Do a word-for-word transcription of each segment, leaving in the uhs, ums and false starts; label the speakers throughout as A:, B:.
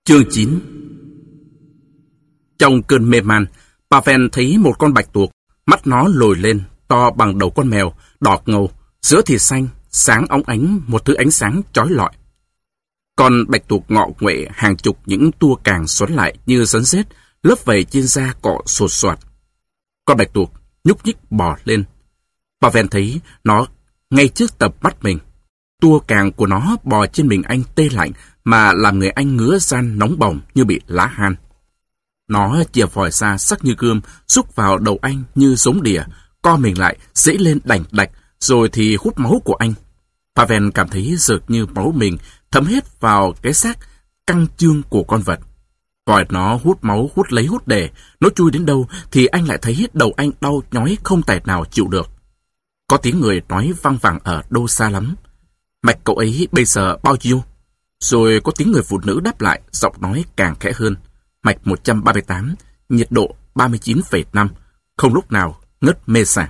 A: Chương chín. Trong cơn mê man, Pavel thấy một con bạch tuộc, mắt nó lồi lên, to bằng đầu con mèo, đỏ ngầu, giữa thì xanh, sáng óng ánh một thứ ánh sáng chói lọi. Con bạch tuộc ngọ nguệ hàng chục những tua càng xoắn lại như rắn rết, lớp vảy trên da cọ sột soạt. Con bạch tuộc nhúc nhích bò lên. Pavel thấy nó ngay trước tầm mắt mình. Tua càng của nó bò trên mình anh tê lạnh mà làm người anh ngứa ran nóng bỏng như bị lá han. Nó chìa vòi ra sắc như gươm, xúc vào đầu anh như giống đỉa, co mình lại, dẫy lên đành đạch, rồi thì hút máu của anh. Pavel cảm thấy dược như máu mình thấm hết vào cái xác căng chương của con vật. Vòi nó hút máu, hút lấy hút để, nó chui đến đâu thì anh lại thấy đầu anh đau nhói không tài nào chịu được. Có tiếng người nói văng vẳng ở đâu xa lắm. Mạch cậu ấy bây giờ bao nhiêu? Rồi có tiếng người phụ nữ đáp lại, giọng nói càng khẽ hơn. Mạch một trăm ba mươi tám, nhiệt độ ba mươi chín phẩy năm, không lúc nào ngất mê sảng.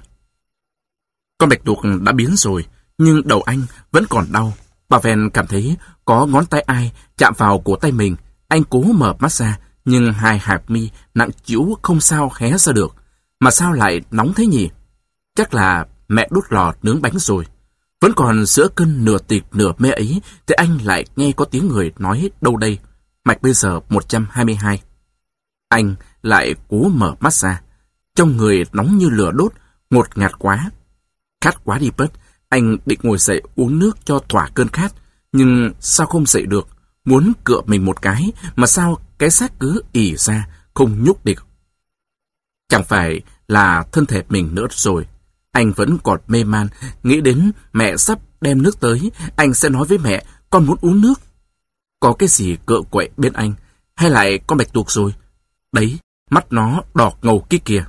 A: Con bạch tuộc đã biến rồi, nhưng đầu anh vẫn còn đau. Pavel cảm thấy có ngón tay ai chạm vào cổ tay mình. Anh cố mở mắt ra, nhưng hai hạt mi nặng trĩu không sao hé ra được. Mà sao lại nóng thế nhỉ? Chắc là mẹ đốt lò nướng bánh rồi. Vẫn còn giữa cơn nửa tịch nửa mê ấy, thì anh lại nghe có tiếng người nói đâu đây. Mạch bây giờ một trăm hai mươi hai. Anh lại cố mở mắt ra. Trong người nóng như lửa đốt, ngột ngạt quá. Khát quá đi bớt, anh định ngồi dậy uống nước cho thỏa cơn khát. Nhưng sao không dậy được? Muốn cựa mình một cái, mà sao cái xác cứ ỉ ra, không nhúc địch. Chẳng phải là thân thể mình nữa rồi. Anh vẫn còn mê man, nghĩ đến mẹ sắp đem nước tới, anh sẽ nói với mẹ, con muốn uống nước. Có cái gì cựa quậy bên anh, hay lại con bạch tuộc rồi? Đấy, mắt nó đỏ ngầu kia kìa.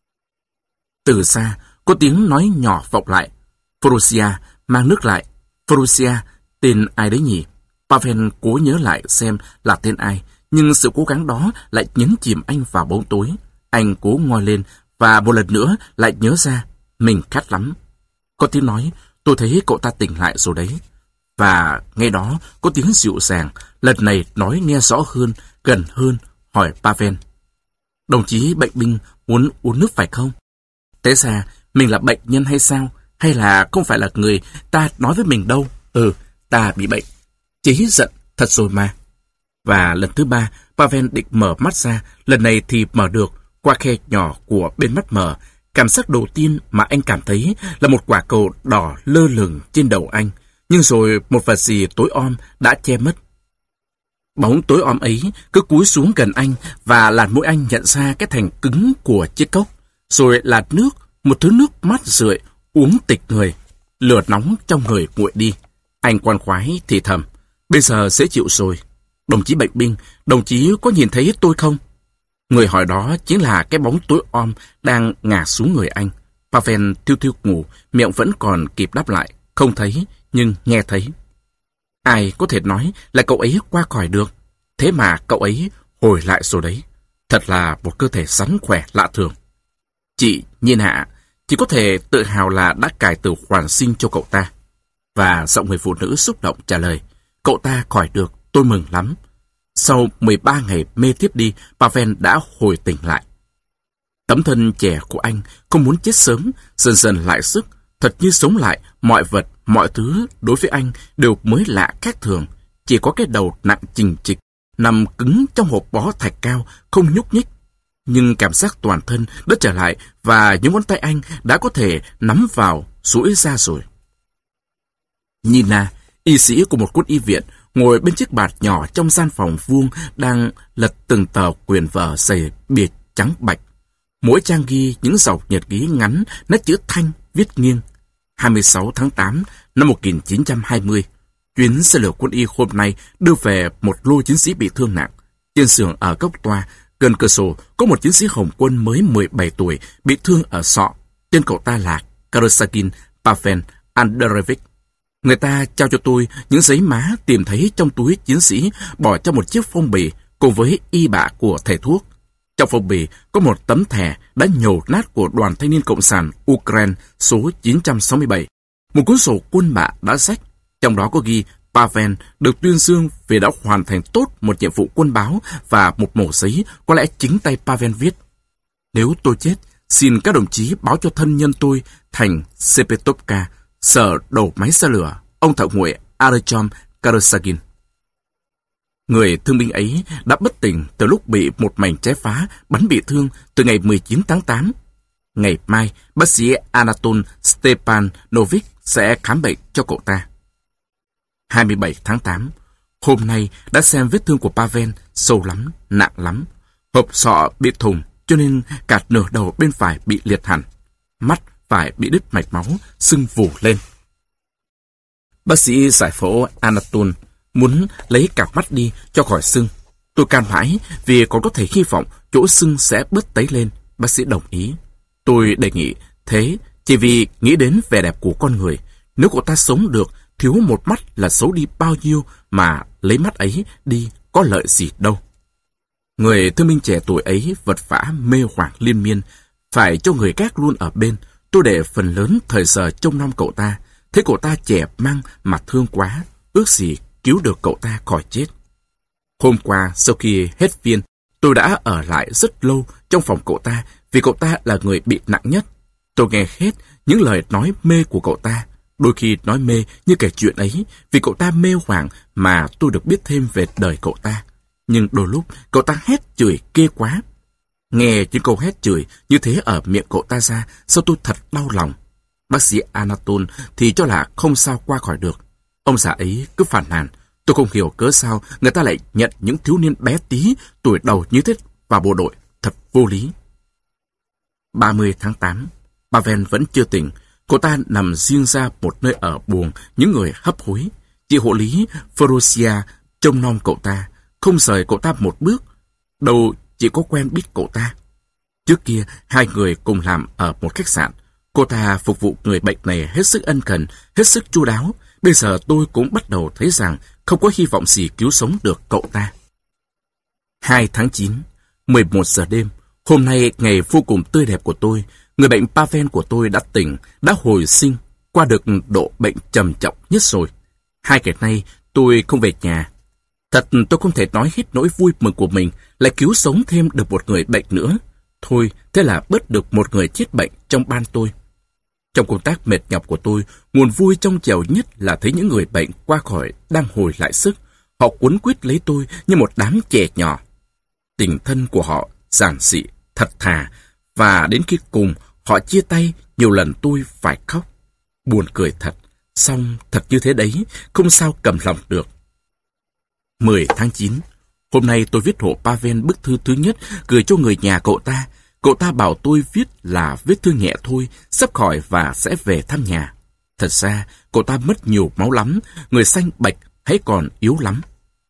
A: Từ xa, có tiếng nói nhỏ vọng lại. Forosia, mang nước lại. Forosia, tên ai đấy nhỉ? Pavel cố nhớ lại xem là tên ai, nhưng sự cố gắng đó lại nhấn chìm anh vào bóng tối. Anh cố ngoi lên, và một lần nữa lại nhớ ra, mình khát lắm. Có tiếng nói, tôi thấy cậu ta tỉnh lại rồi đấy. Và ngay đó có tiếng dịu dàng, lần này nói nghe rõ hơn, gần hơn, hỏi Pavel. Đồng chí bệnh binh muốn uống nước phải không? Thế ra mình là bệnh nhân hay sao? Hay là không phải là người ta nói với mình đâu? Ừ, ta bị bệnh. Chí giận thật rồi mà. Và lần thứ ba, Pavel định mở mắt ra, lần này thì mở được. Qua khe nhỏ của bên mắt mở, cảm giác đầu tiên mà anh cảm thấy là một quả cầu đỏ lơ lửng trên đầu anh. Nhưng rồi một vật gì tối om đã che mất. Bóng tối om ấy cứ cúi xuống gần anh, và làn mũi anh nhận ra cái thành cứng của chiếc cốc. Rồi là nước, một thứ nước mát rượi, uống tịch người. Lửa nóng trong người nguội đi. Anh khoan khoái thì thầm, bây giờ dễ chịu rồi. Đồng chí bệnh binh, đồng chí có nhìn thấy tôi không? Người hỏi đó chính là cái bóng tối om đang ngả xuống người anh. Pavel thiêu thiêu ngủ, miệng vẫn còn kịp đáp lại, không thấy, nhưng nghe thấy. Ai có thể nói là cậu ấy qua khỏi được? Thế mà cậu ấy hồi lại rồi đấy. Thật là một cơ thể rắn khỏe lạ thường. Chị Nhiên Hạ chỉ có thể tự hào là đã cài từ hoàn sinh cho cậu ta. Và giọng người phụ nữ xúc động trả lời, cậu ta khỏi được, tôi mừng lắm. Sau mười ba ngày mê tiếp đi, Pavel đã hồi tỉnh lại. Tấm thân trẻ của anh không muốn chết sớm, dần dần lại sức, thật như sống lại, mọi vật, mọi thứ đối với anh đều mới lạ khác thường. Chỉ có cái đầu nặng chình chịch, nằm cứng trong hộp bó thạch cao, không nhúc nhích. Nhưng cảm giác toàn thân đã trở lại, và những ngón tay anh đã có thể nắm vào, duỗi ra rồi. Nina, y sĩ của một quân y viện, ngồi bên chiếc bạt nhỏ trong gian phòng vuông, đang lật từng tờ quyển vở dày bìa trắng bạch. Mỗi trang ghi những dòng nhật ký ngắn, nét chữ thanh viết nghiêng. hai mươi sáu tháng tám năm một nghìn chín trăm hai mươi, chuyến xe lửa quân y hôm nay đưa về một lô chiến sĩ bị thương nặng. Trên giường ở góc toa, gần cửa sổ, có một chiến sĩ Hồng quân mới mười bảy tuổi bị thương ở sọ. Tên cậu ta là Karasagin Pavel Andreevich. Người ta trao cho tôi những giấy má tìm thấy trong túi chiến sĩ, bỏ trong một chiếc phong bì cùng với y bạ của thầy thuốc. Trong phong bì có một tấm thẻ đã nhổ nát của Đoàn Thanh niên Cộng sản Ukraine số chín trăm sáu mươi bảy. Một cuốn sổ quân bạ đã rách, trong đó có ghi Pavel được tuyên dương vì đã hoàn thành tốt một nhiệm vụ quân báo và một mẩu giấy có lẽ chính tay Pavel viết. Nếu tôi chết, xin các đồng chí báo cho thân nhân tôi thành Sepetovka, sở đầu máy xe lửa, ông thợ nguội Artyom Karasagin. Người thương binh ấy đã bất tỉnh từ lúc bị một mảnh trái phá bắn bị thương từ ngày mười chín tháng tám. Ngày mai, bác sĩ Anatol Stepanovich sẽ khám bệnh cho cậu ta. hai mươi bảy tháng tám, hôm nay đã xem vết thương của Pavel sâu lắm, nặng lắm. Hộp sọ bị thủng cho nên cả nửa đầu bên phải bị liệt hẳn. Mắt phải bị đứt mạch máu, sưng vù lên. Bác sĩ giải phẫu Anatol muốn lấy cặp mắt đi cho khỏi sưng. Tôi can mãi vì còn có thể hy vọng chỗ sưng sẽ bớt tấy lên. Bác sĩ đồng ý. Tôi đề nghị thế chỉ vì nghĩ đến vẻ đẹp của con người. Nếu cậu ta sống được, thiếu một mắt là xấu đi bao nhiêu, mà lấy mắt ấy đi có lợi gì đâu. Người thương binh trẻ tuổi ấy vật vã mê hoảng liên miên, phải cho người gác luôn ở bên. Tôi để phần lớn thời giờ trông nom cậu ta. Thấy cậu ta trẻ măng mà thương quá, ước gì cứu được cậu ta khỏi chết. Hôm qua sau khi hết viên, tôi đã ở lại rất lâu trong phòng cậu ta vì cậu ta là người bị nặng nhất. Tôi nghe hết những lời nói mê của cậu ta. Đôi khi nói mê như kể chuyện ấy vì cậu ta mê hoảng mà tôi được biết thêm về đời cậu ta. Nhưng đôi lúc cậu ta hét chửi ghê quá. Nghe những câu hét chửi như thế ở miệng cậu ta ra, sao tôi thật đau lòng. Bác sĩ Anatol thì cho là không sao qua khỏi được. Ông già ấy cứ phàn nàn. Tôi không hiểu cớ sao người ta lại nhận những thiếu niên bé tí, tuổi đầu như thế vào bộ đội. Thật vô lý. ba mươi tháng tám, Pavel vẫn chưa tỉnh. Cậu ta nằm riêng ra một nơi ở buồng những người hấp hối. Chị hộ lý Ferocia trông nom cậu ta, không rời cậu ta một bước. Đâu chỉ có quen biết cậu ta. Trước kia, hai người cùng làm ở một khách sạn. Cô ta phục vụ người bệnh này hết sức ân cần, hết sức chu đáo. Bây giờ tôi cũng bắt đầu thấy rằng không có hy vọng gì cứu sống được cậu ta. hai tháng chín, mười một giờ đêm. Hôm nay ngày vô cùng tươi đẹp của tôi. Người bệnh Pavel của tôi đã tỉnh, đã hồi sinh, qua được độ bệnh trầm trọng nhất rồi. Hai ngày nay tôi không về nhà. Thật tôi không thể nói hết nỗi vui mừng của mình lại cứu sống thêm được một người bệnh nữa. Thôi, thế là bớt được một người chết bệnh trong ban tôi. Trong công tác mệt nhọc của tôi, nguồn vui trong trẻo nhất là thấy những người bệnh qua khỏi đang hồi lại sức. Họ quấn quýt lấy tôi như một đám trẻ nhỏ. Tình thân của họ giản dị, thật thà, và đến khi cùng họ chia tay, nhiều lần tôi phải khóc. Buồn cười thật, xong thật như thế đấy, không sao cầm lòng được. mười tháng chín, hôm nay tôi viết hộ Pavel bức thư thứ nhất gửi cho người nhà cậu ta. Cậu ta bảo tôi viết là vết thương nhẹ thôi, sắp khỏi và sẽ về thăm nhà. Thật ra, cậu ta mất nhiều máu lắm, người xanh bạch hãy còn yếu lắm.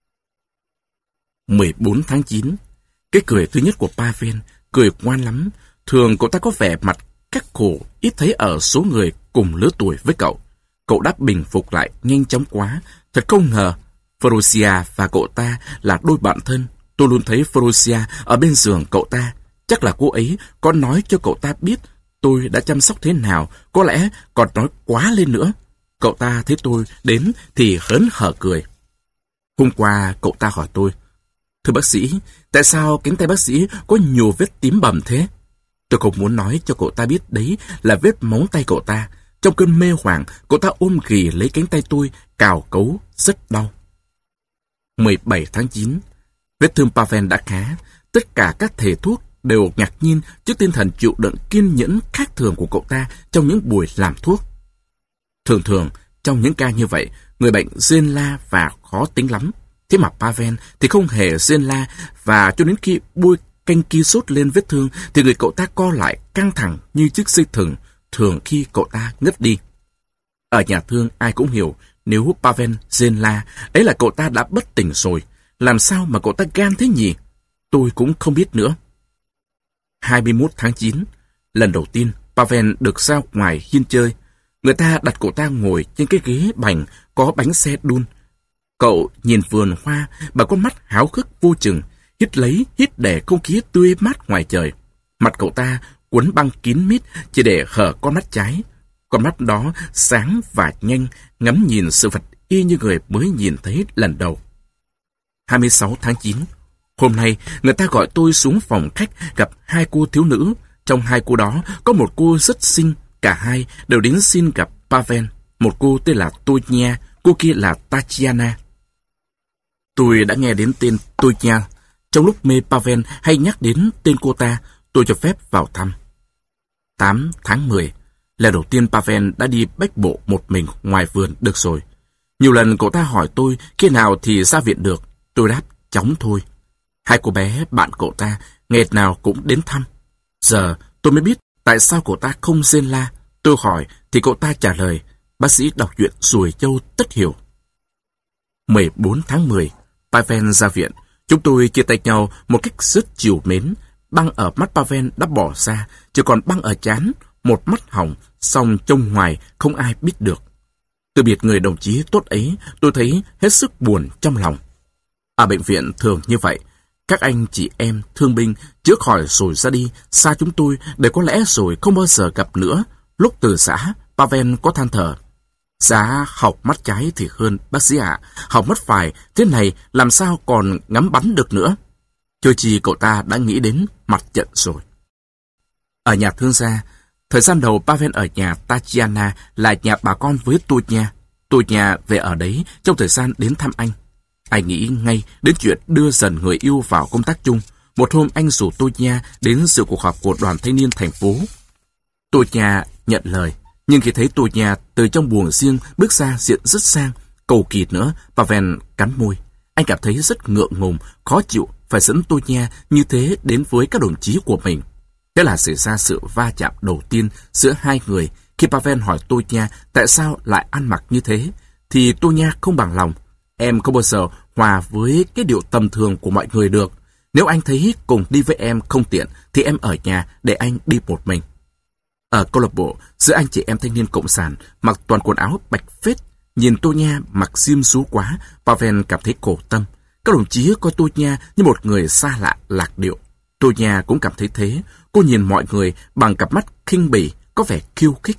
A: mười bốn tháng chín, cái cười thứ nhất của Pavel, cười ngoan lắm. Thường cậu ta có vẻ mặt khắc khổ, ít thấy ở số người cùng lứa tuổi với cậu. Cậu đã bình phục lại nhanh chóng quá, thật không ngờ. Ferocia và cậu ta là đôi bạn thân. Tôi luôn thấy Ferocia ở bên giường cậu ta. Chắc là cô ấy có nói cho cậu ta biết tôi đã chăm sóc thế nào, có lẽ còn nói quá lên nữa. Cậu ta thấy tôi đến thì hớn hở cười. Hôm qua cậu ta hỏi tôi, thưa bác sĩ, tại sao cánh tay bác sĩ có nhiều vết tím bầm thế? Tôi không muốn nói cho cậu ta biết đấy là vết móng tay cậu ta. Trong cơn mê hoảng, cậu ta ôm ghì lấy cánh tay tôi, cào cấu, rất đau. mười bảy tháng chín, vết thương Pavel đã khá. Tất cả các thầy thuốc đều ngạc nhiên trước tinh thần chịu đựng kiên nhẫn khác thường của cậu ta trong những buổi làm thuốc. Thường thường, trong những ca như vậy, người bệnh rên la và khó tính lắm. Thế mà Pavel thì không hề rên la, và cho đến khi bôi canh ki sốt lên vết thương thì người cậu ta co lại căng thẳng như chiếc dây thừng, thường khi cậu ta ngất đi. Ở nhà thương ai cũng hiểu, nếu Pavel rên la, ấy là cậu ta đã bất tỉnh rồi. Làm sao mà cậu ta gan thế nhỉ? Tôi cũng không biết nữa. hai mươi mốt tháng chín, lần đầu tiên Pavel được ra ngoài hiên chơi. Người ta đặt cậu ta ngồi trên cái ghế bành có bánh xe đun. Cậu nhìn vườn hoa bằng con mắt háo hức vô chừng, hít lấy hít để không khí tươi mát ngoài trời. Mặt cậu ta quấn băng kín mít chỉ để hở con mắt trái. Con mắt đó sáng và nhanh, ngắm nhìn sự vật y như người mới nhìn thấy lần đầu. hai mươi sáu tháng chín, hôm nay người ta gọi tôi xuống phòng khách gặp hai cô thiếu nữ. Trong hai cô đó có một cô rất xinh, cả hai đều đến xin gặp Pavel. Một cô tên là Tonya, cô kia là Tatiana. Tôi đã nghe đến tên Tonya. Trong lúc mê Pavel hay nhắc đến tên cô ta, tôi cho phép vào thăm. tám tháng mười, lần đầu tiên Pavel đã đi bách bộ một mình ngoài vườn được rồi. Nhiều lần cậu ta hỏi tôi khi nào thì ra viện được. Tôi đáp chóng thôi. Hai cô bé bạn cậu ta ngày nào cũng đến thăm. Giờ tôi mới biết tại sao cậu ta không rên la. Tôi hỏi thì cậu ta trả lời, bác sĩ đọc truyện Ruồi Châu tất hiểu. mười bốn tháng mười, Pavel ra viện. Chúng tôi chia tay nhau một cách rất trìu mến. Băng ở mắt Pavel đã bỏ ra, chỉ còn băng ở trán, một mắt hỏng, song trông ngoài không ai biết được. Từ biệt người đồng chí tốt ấy, tôi thấy hết sức buồn trong lòng. Ở bệnh viện thường như vậy, các anh chị em thương binh chữa khỏi rồi ra đi, xa chúng tôi để có lẽ rồi không bao giờ gặp nữa. Lúc từ xã, Pavel có than thở. Giá học mắt trái thì hơn, bác sĩ ạ. Học mắt phải, thế này làm sao còn ngắm bắn được nữa. Chưa chi cậu ta đã nghĩ đến mặt trận rồi. Ở nhà thương gia, thời gian đầu Pavel ở nhà Tatiana là nhà bà con với Tonya. Tonya về ở đấy trong thời gian đến thăm anh. Anh nghĩ ngay đến chuyện đưa dần người yêu vào công tác chung. Một hôm anh rủ Tonya đến dự cuộc họp của đoàn thanh niên thành phố. Tonya nhận lời, nhưng khi thấy Tonya từ trong buồng riêng bước ra diện rất sang, cầu kỳ nữa, Pavel cắn môi. Anh cảm thấy rất ngượng ngùng, khó chịu phải dẫn Tonya như thế đến với các đồng chí của mình. Thế là xảy ra sự va chạm đầu tiên giữa hai người. Khi Pavel hỏi Tonya tại sao lại ăn mặc như thế, thì Tonya không bằng lòng. Em không bao giờ hòa với cái điệu tầm thường của mọi người được. Nếu anh thấy cùng đi với em không tiện, thì em ở nhà để anh đi một mình. Ở câu lạc bộ, giữa anh chị em thanh niên cộng sản mặc toàn quần áo bạch phết, nhìn Tonya mặc xiêm xú quá, Pavel cảm thấy khổ tâm. Các đồng chí coi Tonya như một người xa lạ lạc điệu. Tonya cũng cảm thấy thế. Cô nhìn mọi người bằng cặp mắt khinh bỉ, có vẻ khiêu khích.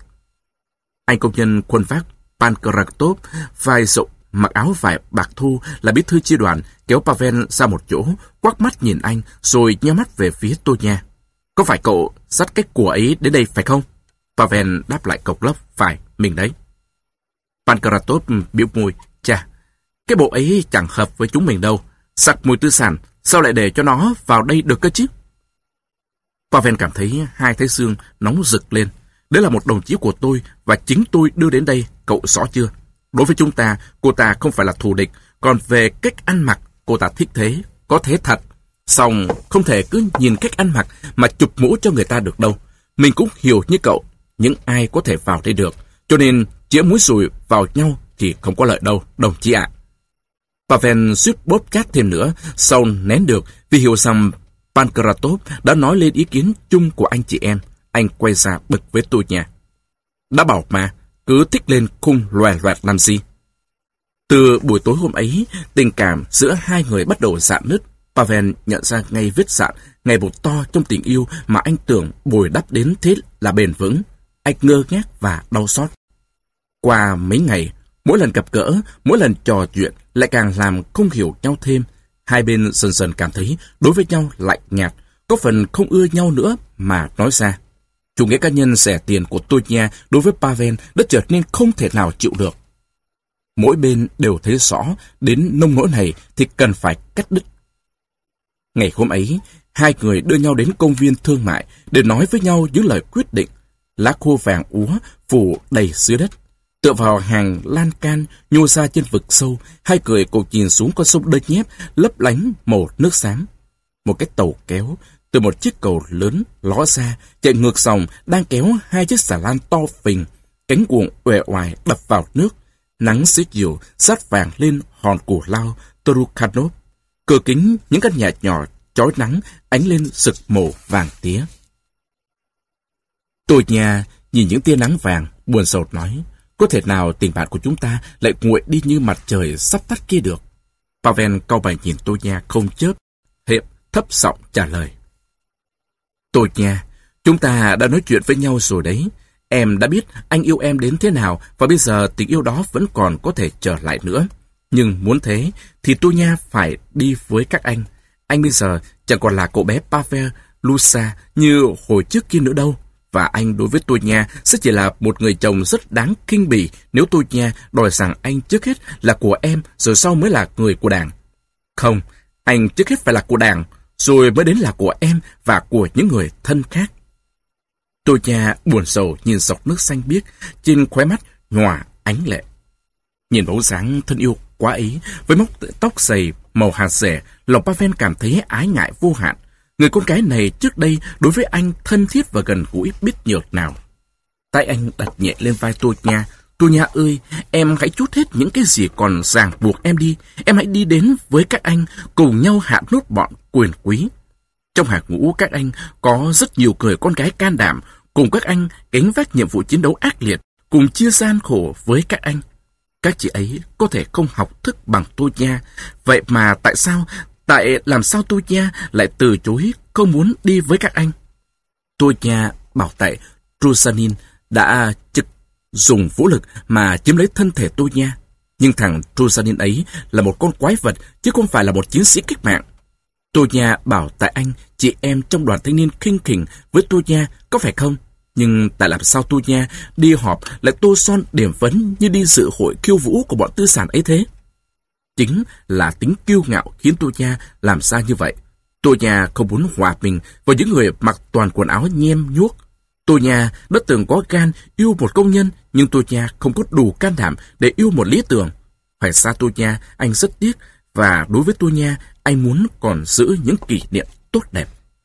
A: Anh công nhân quân vác Pankratov, vai rộng, mặc áo vải bạc thu là bí thư chi đoàn, kéo Pavel ra một chỗ, quắc mắt nhìn anh, rồi nheo mắt về phía Tonya. Có phải cậu dắt cái của ấy đến đây phải không? Pavel đáp lại cộc lốc, phải, mình đấy. Pankratov biểu môi, chà, cái bộ ấy chẳng hợp với chúng mình đâu. Sặc mùi tư sản, sao lại để cho nó vào đây được cơ chứ? Pavel cảm thấy hai thái dương nóng rực lên. Đấy là một đồng chí của tôi và chính tôi đưa đến đây, cậu rõ chưa? Đối với chúng ta, cô ta không phải là thù địch, còn về cách ăn mặc, cô ta thích thế, có thế thật. Song không thể cứ nhìn cách ăn mặc mà chụp mũ cho người ta được đâu. Mình cũng hiểu như cậu, những ai có thể vào đây được. Cho nên chĩa mũi dùi vào nhau thì không có lợi đâu, đồng chí ạ. Pavel suýt bóp chát thêm nữa, sau nén được vì hiểu rằng Pankratov đã nói lên ý kiến chung của anh chị em. Anh quay ra bực với tôi nha. Đã bảo mà, cứ thích lên khung loè loẹt làm gì. Từ buổi tối hôm ấy, tình cảm giữa hai người bắt đầu rạn nứt. Pavel nhận ra ngay vết rạn, ngày một to trong tình yêu mà anh tưởng bồi đắp đến thế là bền vững. Anh ngơ ngác và đau xót. Qua mấy ngày, mỗi lần gặp gỡ, mỗi lần trò chuyện lại càng làm không hiểu nhau thêm. Hai bên dần dần cảm thấy đối với nhau lạnh nhạt, có phần không ưa nhau nữa mà nói ra. Chủ nghĩa cá nhân rẻ tiền của Tonya đối với Pavel đã trở nên không thể nào chịu được. Mỗi bên đều thấy rõ đến nông nỗi này thì cần phải cắt đứt. Ngày hôm ấy, hai người đưa nhau đến công viên thương mại để nói với nhau những lời quyết định. Lá khô vàng úa phủ đầy dưới đất. Tựa vào hàng lan can nhô ra trên vực sâu, hai người cùng nhìn xuống con sông Đơ Nhép lấp lánh màu nước xám. Một cái tàu kéo từ một chiếc cầu lớn ló ra, chạy ngược dòng đang kéo hai chiếc xà lan to phình, cánh guồng uể oải đập vào nước. Nắng xế chiều sát vàng lên hòn củ lao Torukhanov. Cửa kính những căn nhà nhỏ chói nắng ánh lên rực màu vàng tía. Tôi nhà nhìn những tia nắng vàng, buồn rầu nói, có thể nào tình bạn của chúng ta lại nguội đi như mặt trời sắp tắt kia được? Pavel cau mày nhìn tôi nha không chớp, Hiệp thấp giọng trả lời. Tôi nha, chúng ta đã nói chuyện với nhau rồi đấy. Em đã biết anh yêu em đến thế nào và bây giờ tình yêu đó vẫn còn có thể trở lại nữa. Nhưng muốn thế thì tôi nha phải đi với các anh. Anh bây giờ chẳng còn là cậu bé Pavel Lusa như hồi trước kia nữa đâu. Và anh đối với tôi nha sẽ chỉ là một người chồng rất đáng khinh bỉ nếu tôi nha đòi rằng anh trước hết là của em rồi sau mới là người của đảng. Không, anh trước hết phải là của đảng rồi mới đến là của em và của những người thân khác. Tôi nha buồn rầu nhìn giọt nước xanh biếc trên khóe mắt nhòa ánh lệ. Nhìn bóng dáng thân yêu quá ấy với móc tóc dày màu hạt rẻ, lòng Pavel cảm thấy ái ngại vô hạn. Người con gái này trước đây đối với anh thân thiết và gần gũi biết nhược nào. Tay anh đặt nhẹ lên vai tôi nha. Tôi nha ơi, em hãy trút hết những cái gì còn ràng buộc em đi. Em hãy đi đến với các anh, cùng nhau hạ nốt bọn quyền quý. Trong hàng ngũ các anh có rất nhiều người con gái can đảm, cùng các anh gánh vác nhiệm vụ chiến đấu ác liệt, cùng chia gian khổ với các anh. Các chị ấy có thể không học thức bằng tôi nha. Vậy mà tại sao, tại làm sao tôi nha lại từ chối không muốn đi với các anh? Tôi nha bảo tại Trusanin đã trực dùng vũ lực mà chiếm lấy thân thể tôi nha. Nhưng thằng Trusanin ấy là một con quái vật chứ không phải là một chiến sĩ cách mạng. Tôi nha bảo tại anh, chị em trong đoàn thanh niên khinh khỉnh với tôi nha, có phải không? Nhưng tại làm sao tôi nha đi họp lại tô son điểm vấn như đi dự hội khiêu vũ của bọn tư sản ấy thế? Chính là tính kiêu ngạo khiến tôi nha làm ra như vậy. Tôi nha không muốn hòa mình vào những người mặc toàn quần áo nhem nhuốc. Tôi nha đã từng có gan yêu một công nhân, nhưng tôi nha không có đủ can đảm để yêu một lý tưởng. Phải xa tôi nha, anh rất tiếc, và đối với tôi nha, anh muốn còn giữ những kỷ niệm tốt đẹp.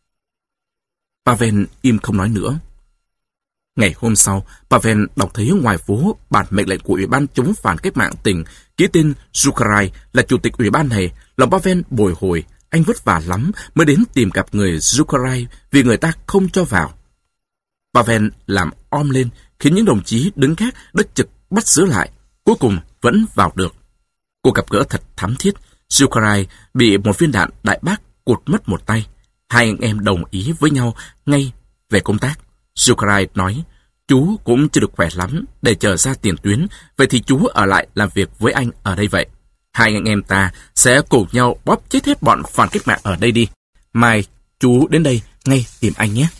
A: Pavel im không nói nữa. Ngày hôm sau, Pavel đọc thấy ngoài phố bản mệnh lệnh của Ủy ban chống phản cách mạng tỉnh ký tên Zhukarai là chủ tịch ủy ban này. Lòng Pavel bồi hồi, anh vất vả lắm mới đến tìm gặp người Zhukarai vì người ta không cho vào. Pavel làm om lên khiến những đồng chí đứng khác đất trực bắt giữ lại, cuối cùng vẫn vào được. Cuộc gặp gỡ thật thắm thiết. Zhukarai bị một viên đạn đại bác cụt mất một tay. Hai anh em đồng ý với nhau ngay về công tác. Zhukarai nói, chú cũng chưa được khỏe lắm để chờ ra tiền tuyến, vậy thì chú ở lại làm việc với anh ở đây vậy. Hai anh em ta sẽ cùng nhau bóp chết hết bọn phản cách mạng ở đây đi. Mai chú đến đây ngay tìm anh nhé.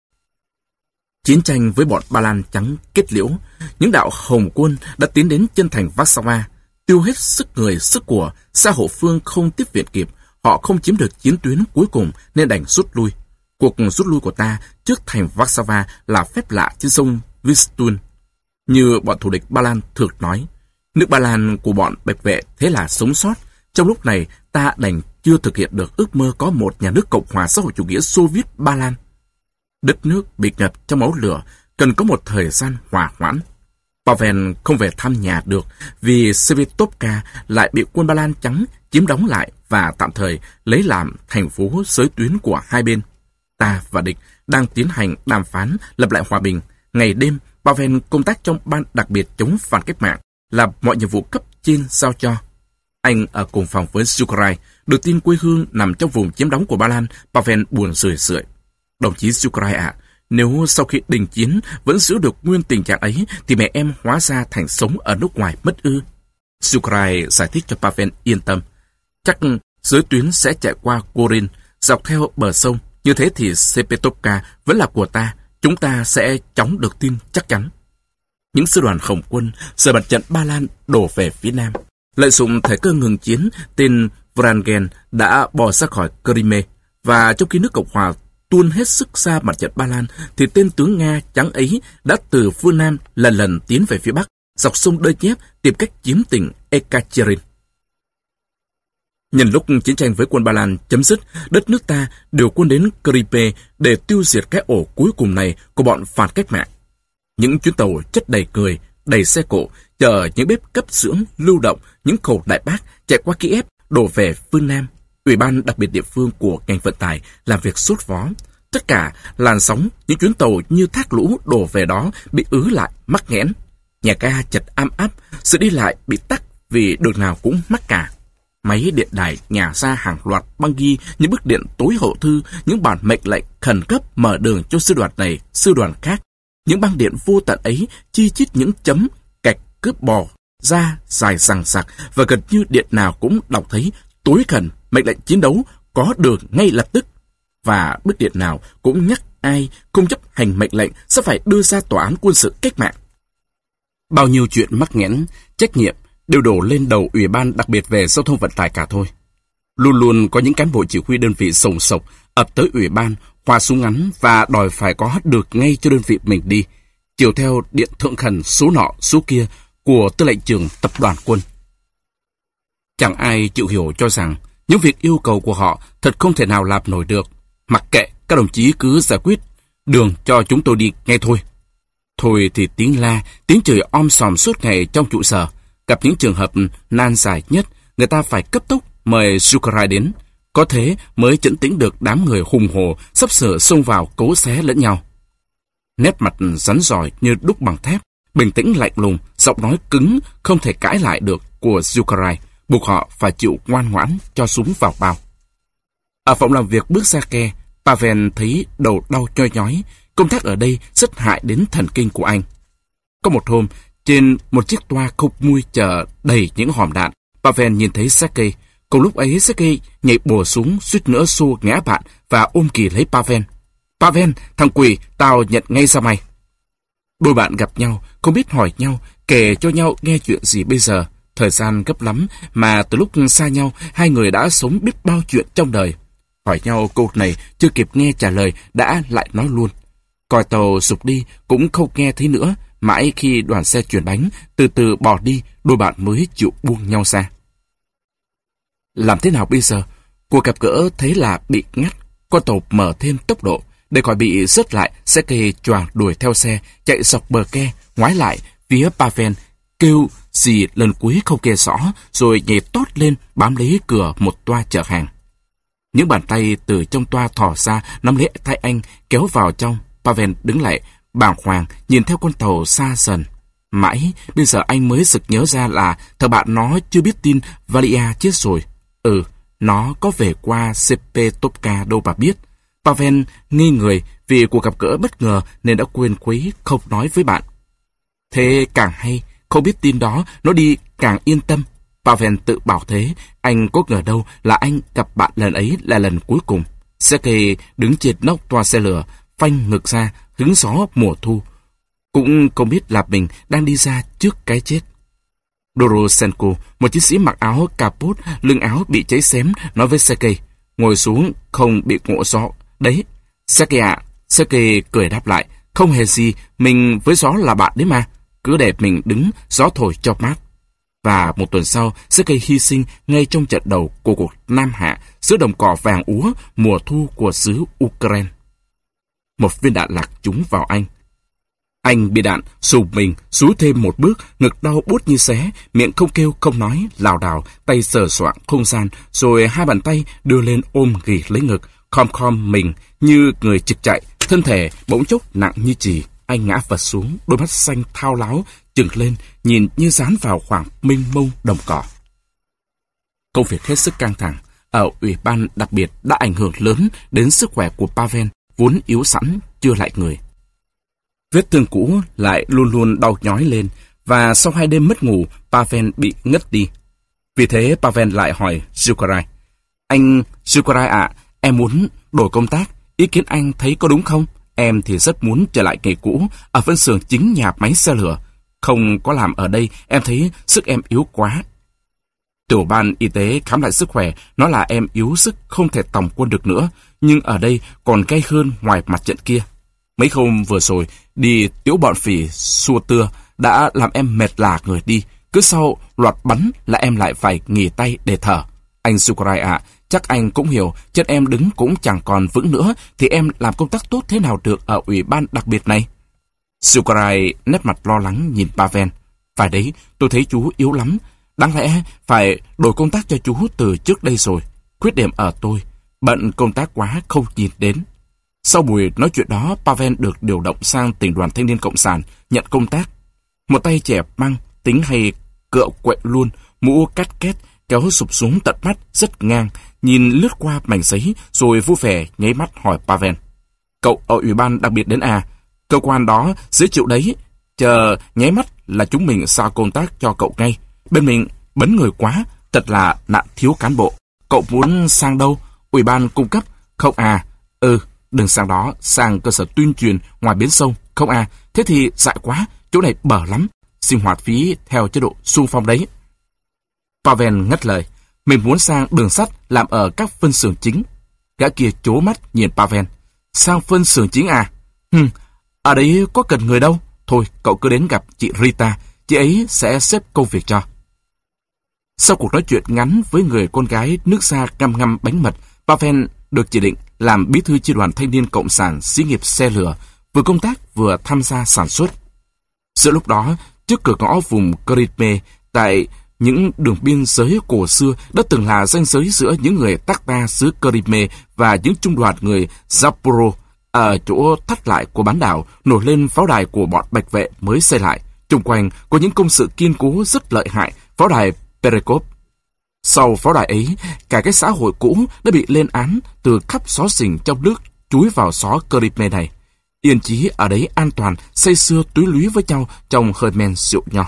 A: Chiến tranh với bọn Ba Lan trắng kết liễu, những đạo Hồng quân đã tiến đến chân thành Warsaw, tiêu hết sức người sức của, xã Hậu Phương không tiếp viện kịp, họ không chiếm được chiến tuyến cuối cùng nên đành rút lui. Cuộc rút lui của ta trước thành Warsaw là phép lạ trên sông Vistun. Như bọn thù địch Ba Lan thường nói, nước Ba Lan của bọn Bạch Vệ thế là sống sót. Trong lúc này ta đành chưa thực hiện được ước mơ có một nhà nước Cộng hòa xã hội chủ nghĩa Xô Viết Ba Lan. Đất nước bị ngập trong máu lửa, cần có một thời gian hòa hoãn. Pavel không về thăm nhà được vì Svitovka lại bị quân Ba Lan trắng chiếm đóng lại và tạm thời lấy làm thành phố giới tuyến của hai bên. Ta và địch đang tiến hành đàm phán lập lại hòa bình. Ngày đêm, Pavel công tác trong ban đặc biệt chống phản cách mạng, làm mọi nhiệm vụ cấp trên giao cho. Anh ở cùng phòng với Zhukarai, được tin quê hương nằm trong vùng chiếm đóng của Ba Lan. Pavel buồn rười rượi. Đồng chí Zhukarai ạ, nếu sau khi đình chiến vẫn giữ được nguyên tình trạng ấy, thì mẹ em hóa ra thành sống ở nước ngoài mất ư? Zhukarai giải thích cho Pavel yên tâm. Chắc giới tuyến sẽ chạy qua Gorin, dọc theo bờ sông. Như thế thì Sepetovka vẫn là của ta. Chúng ta sẽ chóng được tin chắc chắn. Những sư đoàn Hồng quân rời mặt trận Ba Lan đổ về phía nam. Lợi dụng thời cơ ngừng chiến, tên Wrangel đã bỏ ra khỏi Crimea, và trong khi nước Cộng hòa tuôn hết sức ra mặt trận Ba Lan, thì tên tướng Nga trắng ấy đã từ phương Nam lần lần tiến về phía Bắc, dọc sông Donetsk tìm cách chiếm tỉnh Ekaterin. Nhân lúc chiến tranh với quân Ba Lan chấm dứt, đất nước ta điều quân đến Crimea để tiêu diệt cái ổ cuối cùng này của bọn phản cách mạng. Những chuyến tàu chất đầy người, đầy xe cộ, chở những bếp cấp dưỡng lưu động, những khẩu đại bác chạy qua Kiev đổ về phương Nam. Ủy ban đặc biệt địa phương của ngành vận tải làm việc sốt vó. Tất cả làn sóng những chuyến tàu như thác lũ đổ về đó bị ứ lại, mắc nghẽn. Nhà ga chật am áp, sự đi lại bị tắc vì đường nào cũng mắc cả. Máy điện đài nhả ra hàng loạt băng ghi những bức điện tối hậu thư, những bản mệnh lệnh khẩn cấp mở đường cho sư đoàn này, sư đoàn khác. Những băng điện vô tận ấy chi chít những chấm cạch cướp bò ra dài sằng sặc, và gần như điện nào cũng đọc thấy tối khẩn mệnh lệnh chiến đấu có được ngay lập tức, và bức điện nào cũng nhắc ai không chấp hành mệnh lệnh sẽ phải đưa ra tòa án quân sự cách mạng. Bao nhiêu chuyện mắc nghẽn, trách nhiệm đều đổ lên đầu Ủy ban đặc biệt về giao thông vận tải cả thôi. Luôn luôn có những cán bộ chỉ huy đơn vị sồng sộc ập tới Ủy ban, khoa súng ngắn và đòi phải có được ngay cho đơn vị mình đi, chiều theo điện thượng khẩn số nọ số kia của tư lệnh trưởng tập đoàn quân. Chẳng ai chịu hiểu cho rằng những việc yêu cầu của họ thật không thể nào làm nổi được. Mặc kệ, các đồng chí cứ giải quyết đường cho chúng tôi đi ngay thôi. Thôi thì tiếng la, tiếng chửi om sòm suốt ngày trong trụ sở. Gặp những trường hợp nan giải nhất, người ta phải cấp tốc mời Zuccaray đến. Có thế mới chấn tĩnh được đám người hùng hồ sắp sửa xông vào cấu xé lẫn nhau. Nét mặt rắn rỏi như đúc bằng thép, bình tĩnh lạnh lùng, giọng nói cứng không thể cãi lại được của Zuccaray, buộc họ phải chịu ngoan ngoãn cho súng vào bao. Ở phòng làm việc bước ra ke, Pavel thấy đầu đau nhoi nhói. Công tác ở đây rất hại đến thần kinh của anh. Có một hôm, trên một chiếc toa khúc mui chở đầy những hòm đạn, Pavel nhìn thấy Sergei. Cùng lúc ấy, Sergei nhảy bổ xuống, suýt nữa xô ngã bạn và ôm kỳ lấy Pavel. Pavel, thằng quỷ, tao nhận ngay ra mày. Đôi bạn gặp nhau, không biết hỏi nhau, kể cho nhau nghe chuyện gì bây giờ. Thời gian gấp lắm, mà từ lúc xa nhau, hai người đã sống biết bao chuyện trong đời. Hỏi nhau câu này, chưa kịp nghe trả lời, đã lại nói luôn. Còi tàu sụp đi, cũng không nghe thấy nữa. Mãi khi đoàn xe chuyển bánh, từ từ bỏ đi, đôi bạn mới chịu buông nhau ra. Làm thế nào bây giờ? Cuộc gặp gỡ thế là bị ngắt. Con tàu mở thêm tốc độ. Để khỏi bị rớt lại, Sergei choàng đuổi theo xe, chạy dọc bờ ke, ngoái lại phía Pavel, kêu gì lần cuối không nghe rõ, rồi nhảy tót lên bám lấy cửa một toa chở hàng. Những bàn tay từ trong toa thò ra nắm lấy tay anh, kéo vào trong. Pavel đứng lại, bàng hoàng nhìn theo con tàu xa dần. Mãi bây giờ anh mới sực nhớ ra là thằng bạn nó chưa biết tin Valia chết rồi. Ừ, nó có về qua Sepetovka đâu mà biết. Pavel nghi người vì cuộc gặp gỡ bất ngờ nên đã quên khuấy không nói với bạn. Thế càng hay, không biết tin đó, nó đi càng yên tâm. Pavel tự bảo thế, anh có ngờ đâu là anh gặp bạn lần ấy là lần cuối cùng. Sergei đứng trên nóc toa xe lửa, phanh ngực ra, hứng gió mùa thu. Cũng không biết là mình đang đi ra trước cái chết. Dorosenko, một chiến sĩ mặc áo capot, lưng áo bị cháy xém, nói với Sergei, ngồi xuống không bị ngộ gió. Đấy, Sergei ạ, Sergei cười đáp lại, không hề gì, mình với gió là bạn đấy mà, cứ để mình đứng, gió thổi cho mát. Và một tuần sau, Sergei hy sinh ngay trong trận đầu của cuộc Nam Hạ giữa đồng cỏ vàng úa mùa thu của xứ Ukraine. Một viên đạn lạc trúng vào anh. Anh bị đạn sụp mình, xúi thêm một bước, ngực đau buốt như xé, miệng không kêu không nói, lảo đảo, tay sờ soạng không gian, rồi hai bàn tay đưa lên ôm ghì lấy ngực, khom khom mình như người trực chạy, thân thể bỗng chốc nặng như chì. Anh ngã vật xuống, đôi mắt xanh thao láo trừng lên, nhìn như dán vào khoảng mênh mông đồng cỏ. Công việc hết sức căng thẳng ở ủy ban đặc biệt đã ảnh hưởng lớn đến sức khỏe của Pavel, vốn yếu sẵn chưa lại người. Vết thương cũ lại luôn luôn đau nhói lên, và sau hai đêm mất ngủ, Pavel bị ngất đi. Vì thế Pavel lại hỏi Zuccaray, anh Zuccaray ạ, em muốn đổi công tác, ý kiến anh thấy có đúng không? Em thì rất muốn trở lại nghề cũ, ở phân xưởng chính nhà máy xe lửa. Không có làm ở đây, em thấy sức em yếu quá. Tiểu ban y tế khám lại sức khỏe, nói là em yếu sức không thể tòng quân được nữa, nhưng ở đây còn gay hơn ngoài mặt trận kia. Mấy hôm vừa rồi, đi tiếu bọn phỉ xua tưa, đã làm em mệt lả người đi. Cứ sau loạt bắn là em lại phải nghỉ tay để thở. Anh Zuccaray ạ, chắc anh cũng hiểu, chân em đứng cũng chẳng còn vững nữa, thì em làm công tác tốt thế nào được ở ủy ban đặc biệt này? Zuccaray nét mặt lo lắng nhìn Pavel. Phải đấy, tôi thấy chú yếu lắm. Đáng lẽ phải đổi công tác cho chú từ trước đây rồi. Khuyết điểm ở tôi, bận công tác quá không nhìn đến. Sau buổi nói chuyện đó, Pavel được điều động sang tỉnh đoàn Thanh niên Cộng sản, nhận công tác. Một tay trẻ măng, tính hay cựa quậy luôn, mũ cắt két, kéo sụp xuống tận mắt, rất ngang, nhìn lướt qua mảnh giấy, rồi vui vẻ nháy mắt hỏi Pavel. Cậu ở ủy ban đặc biệt đến à? Cơ quan đó dễ chịu đấy, chờ nháy mắt là chúng mình sao công tác cho cậu ngay. Bên mình bấn người quá, thật là nạn thiếu cán bộ. Cậu muốn sang đâu? Ủy ban cung cấp? Không à? Ừ, đừng sang đó, sang cơ sở tuyên truyền ngoài bến sông. Không à? Thế thì dại quá, chỗ này bở lắm. Sinh hoạt phí theo chế độ xung phong đấy. Pavel ngắt lời. Mình muốn sang đường sắt làm ở các phân xưởng chính. Gã kia trố mắt nhìn Pavel. Sang phân xưởng chính à? Hừm, ở đấy có cần người đâu. Thôi, cậu cứ đến gặp chị Rita, chị ấy sẽ xếp công việc cho. Sau cuộc nói chuyện ngắn với người con gái nước da ngăm ngăm bánh mật, Pavel được chỉ định làm bí thư chi đoàn thanh niên cộng sản xí nghiệp xe lửa, vừa công tác vừa tham gia sản xuất. Giữa lúc đó, trước cửa ngõ vùng Kryme, tại những đường biên giới cổ xưa đã từng là ranh giới giữa những người Tatar xứ Kryme và những trung đoàn người Zaporo, ở chỗ thắt lại của bán đảo nổi lên pháo đài của bọn bạch vệ mới xây lại. Xung quanh có những công sự kiên cố rất lợi hại, pháo đài Perekop. Sau pháo đài ấy, cả cái xã hội cũ đã bị lên án từ khắp xó xỉnh trong nước chúi vào xó Kryme này. Yên chí ở đấy an toàn, say sưa túi lúy với nhau trong hơi men rượu nho.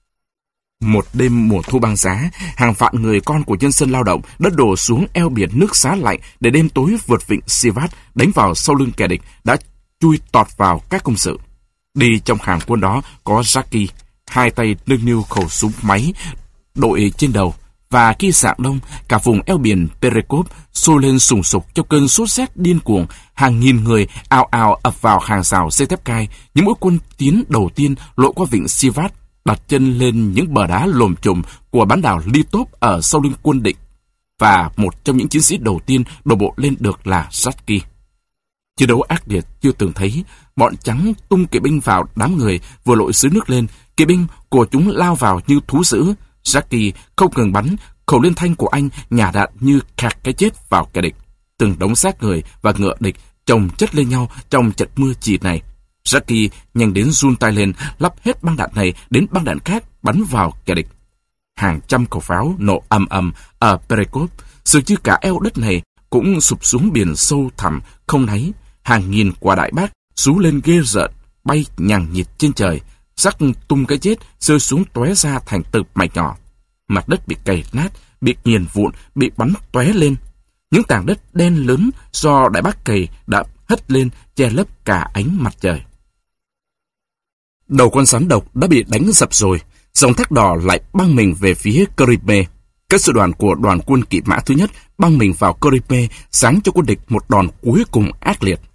A: Một đêm mùa thu băng giá, hàng vạn người con của nhân dân lao động đã đổ xuống eo biển nước xá lạnh để đêm tối vượt vịnh Sivat đánh vào sau lưng kẻ địch đã chui tọt vào các công sự. Đi trong hàng quân đó có Jackie, hai tay nâng niu khẩu súng máy đội trên đầu, và khi rạng đông, cả vùng eo biển Perekop sôi lên sùng sục trong cơn sốt rét điên cuồng. Hàng nghìn người ào ào ập vào hàng rào dây thép gai. Những mũi quân tiến đầu tiên lội qua vịnh Sivat, đặt chân lên những bờ đá lồm chồm của bán đảo Litov ở sau lưng quân địch, và một trong những chiến sĩ đầu tiên đổ bộ lên được là Jackie. Chiến đấu ác liệt chưa từng thấy, bọn trắng tung kỵ binh vào đám người vừa lội dưới nước lên. Kỵ binh của chúng lao vào như thú dữ. Jackie không ngừng bắn, khẩu liên thanh của anh nhả đạn như khạc cái chết vào kẻ địch. Từng đống xác người và ngựa địch chồng chất lên nhau trong trận mưa chì này. Jackie nhanh đến run tay lên, lắp hết băng đạn này đến băng đạn khác bắn vào kẻ địch. Hàng trăm khẩu pháo nổ ầm ầm ở Perekop, dường như cả eo đất này cũng sụp xuống biển sâu thẳm không đáy. Hàng nghìn quả đại bác rú lên ghê rợn, bay nhằng nhịt trên trời, rắc tung cái chết rơi xuống tóe ra thành từng mảnh nhỏ. Mặt đất bị cày nát, bị nghiền vụn, bị bắn tóe lên. Những tảng đất đen lớn do đại bác cày đã hất lên che lấp cả ánh mặt trời. Đầu con rắn độc đã bị đánh dập rồi, dòng thác đỏ lại băng mình về phía Kryme. Các sư đoàn của đoàn quân kỵ mã thứ nhất băng mình vào Kryme, giáng cho quân địch một đòn cuối cùng ác liệt.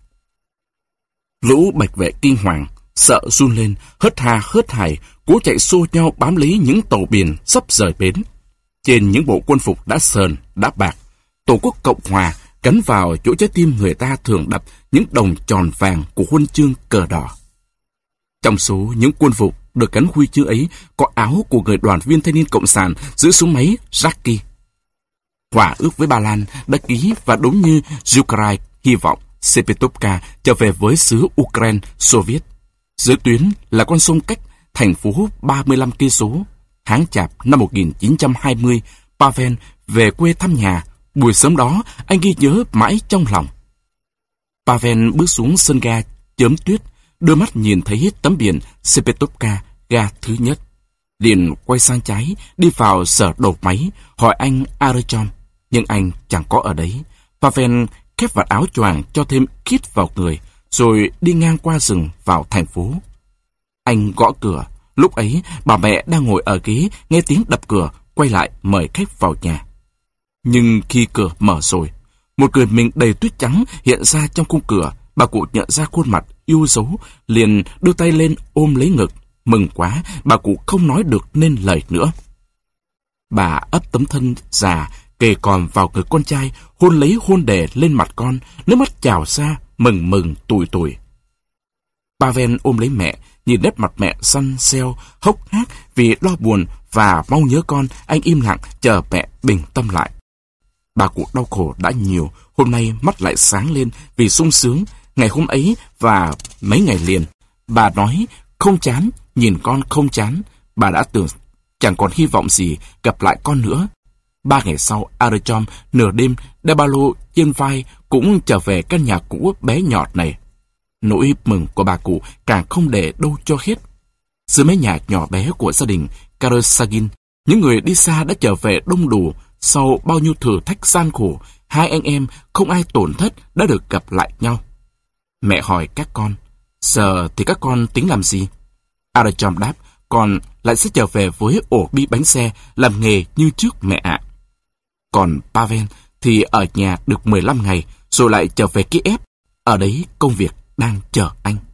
A: Lũ bạch vệ kinh hoàng, sợ run lên, hớt ha hớt hải, cố chạy xô nhau bám lấy những tàu biển sắp rời bến. Trên những bộ quân phục đã sờn, đã bạc, Tổ quốc Cộng Hòa gắn vào chỗ trái tim người ta thường đập những đồng tròn vàng của huân chương cờ đỏ. Trong số những quân phục được gắn huy chương ấy có áo của người đoàn viên thanh niên cộng sản giữ súng máy Jackie. Hòa ước với Ba Lan đã ký, và đúng như Zhukraev hy vọng, Sepetovka trở về với xứ Ukraine Soviet. Dưới tuyến là con sông cách thành phố ba mươi lăm cây số. Tháng Chạp năm một nghìn chín trăm hai mươi, Pavel về quê thăm nhà. Buổi sớm đó, anh ghi nhớ mãi trong lòng. Pavel bước xuống sân ga chớm tuyết, đôi mắt nhìn thấy tấm biển Sepetovka, ga thứ nhất. Liền quay sang trái, đi vào sở đầu máy, hỏi anh Artyom, nhưng anh chẳng có ở đấy. Pavel khép vạt áo choàng cho thêm khít vào người, rồi đi ngang qua rừng vào thành phố. Anh gõ cửa. Lúc ấy, bà mẹ đang ngồi ở ghế, nghe tiếng đập cửa, quay lại mời khách vào nhà. Nhưng khi cửa mở rồi, một người mình đầy tuyết trắng hiện ra trong khung cửa. Bà cụ nhận ra khuôn mặt yêu dấu, liền đưa tay lên ôm lấy ngực. Mừng quá, bà cụ không nói được nên lời nữa. Bà ấp tấm thân già kề còm vào người con trai, hôn lấy hôn đề lên mặt con, nước mắt trào ra, mừng mừng tủi tủi. Pavel ôm lấy mẹ, nhìn nét mặt mẹ xanh xeo, hốc hác vì lo buồn và mau nhớ con. Anh im lặng chờ mẹ bình tâm lại. Bà cụ đau khổ đã nhiều, hôm nay mắt lại sáng lên vì sung sướng. Ngày hôm ấy và mấy ngày liền, bà nói không chán, nhìn con không chán. Bà đã tưởng chẳng còn hy vọng gì gặp lại con nữa. Ba ngày sau, Artyom nửa đêm đeo ba lô trên vai cũng trở về căn nhà cũ bé nhọt này.
B: Nỗi mừng của bà cụ càng không để đâu cho hết. Dưới mái nhà nhỏ bé của gia đình Karasagin, những người đi xa đã trở về đông đủ. Sau bao nhiêu thử thách gian khổ, hai anh em không ai tổn thất đã được gặp lại nhau. Mẹ hỏi các con, giờ thì các con tính làm gì? Artyom đáp, con lại sẽ trở về với ổ bi bánh xe làm nghề như trước mẹ ạ. Còn Pavel thì ở nhà được mười lăm ngày rồi lại trở về Kiev. Ở đấy công việc đang chờ anh.